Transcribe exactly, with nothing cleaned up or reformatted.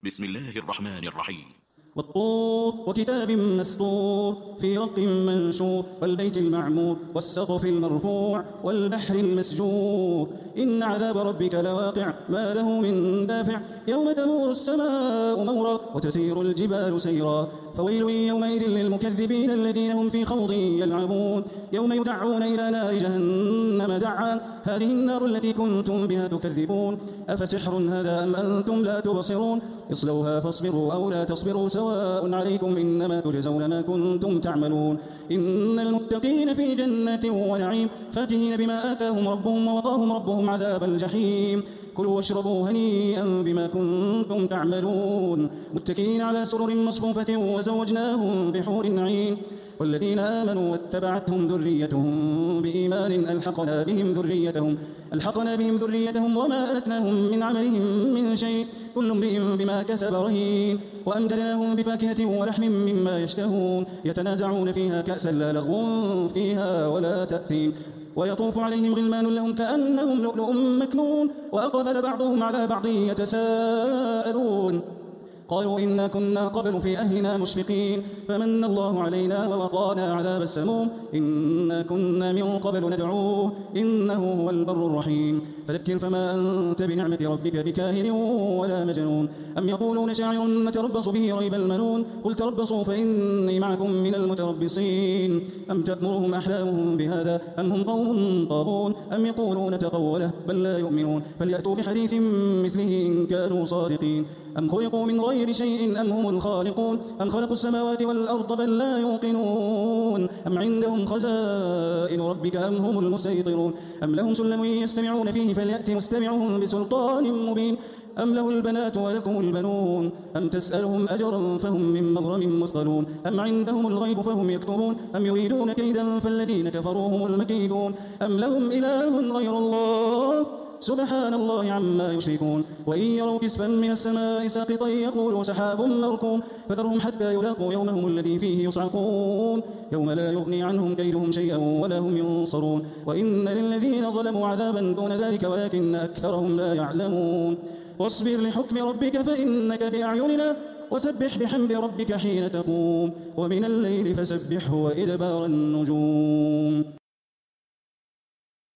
بسم الله الرحمن الرحيم. والطور وكتاب مسطور في رق منشور والبيت المعمور والسقف المرفوع والبحر المسجور إن عذاب ربك لواقع ما له من دافع يوم تمور السماء مورا وتسير الجبال سيرا فويل يومئذ للمكذبين الذين هم في خوض يلعبون يوم يدعون إلى نار جهنم دعا هذه النار التي كنتم بها تكذبون أفسحر هذا أم أنتم لا تبصرون اصلوها فاصبروا أو لا تصبروا سواء عليكم إنما تجزون ما كنتم تعملون إن المتقين في جنات ونعيم فاكهين بما آتاهم ربهم ووقاهم ربهم عذاب الجحيم كلوا واشربوا هنيئا بما كنتم تعملون متكئين على سرر مصفوفة وزوجناهم بحور عين والذين آمنوا واتبعتهم ذريتهم بإيمان ألحقنا بهم ذريتهم ألحقنا بهم ذريتهم وما ألتناهم من عملهم من شيء كل امرئ بما كسب رهين وأمددناهم بفاكهة ولحم مما يشتهون يتنازعون فيها كأسا لا لغو فيها ولا تأثيم ويطوف عليهم غلمان لهم كأنهم لؤلؤ مكنون وأقبل بعضهم على بعض يتساءلون قالوا إنا كنا قبل في أهلنا مشفقين فمن الله علينا ووقانا عذاب السموم إنا كنا من قبل ندعوه إنه هو البر الرحيم فذكر فما أنت بنعمة ربك بكاهن ولا مجنون أم يقولون شاعر نتربص به ريب المنون قل تربصوا فإني معكم من المتربصين أم تأمرهم أحلامهم بهذا أم هم قوم طاغون أم يقولون تقوله بل لا يؤمنون فليأتوا بحديث مثله إن كانوا صادقين أم خلقوا من غير شيء أم هم الخالقون أم خلقوا السماوات والأرض بل لا يوقنون أم عندهم خزائن ربك أم هم المسيطرون أم لهم سلم يستمعون فيه فليأت مستمعهم بسلطان مبين أم له البنات ولكم البنون أم تسألهم أجرا فهم من مغرم مثقلون أم عندهم الغيب فهم يكتبون أم يريدون كيدا فالذين كفروا هم المكيدون أم لهم إله غير الله سبحان الله عما يشركون وإن يروا كسفا من السماء ساقطا يقولوا سحاب مركوم فذرهم حتى يلاقوا يومهم الذي فيه يصعقون يوم لا يغني عنهم كيدهم شيئا ولا هم ينصرون وإن للذين ظلموا عذابا دون ذلك ولكن أكثرهم لا يعلمون واصبر لحكم ربك فإنك بأعيننا وسبح بحمد ربك حين تقوم ومن الليل فسبحه وإدبار النجوم.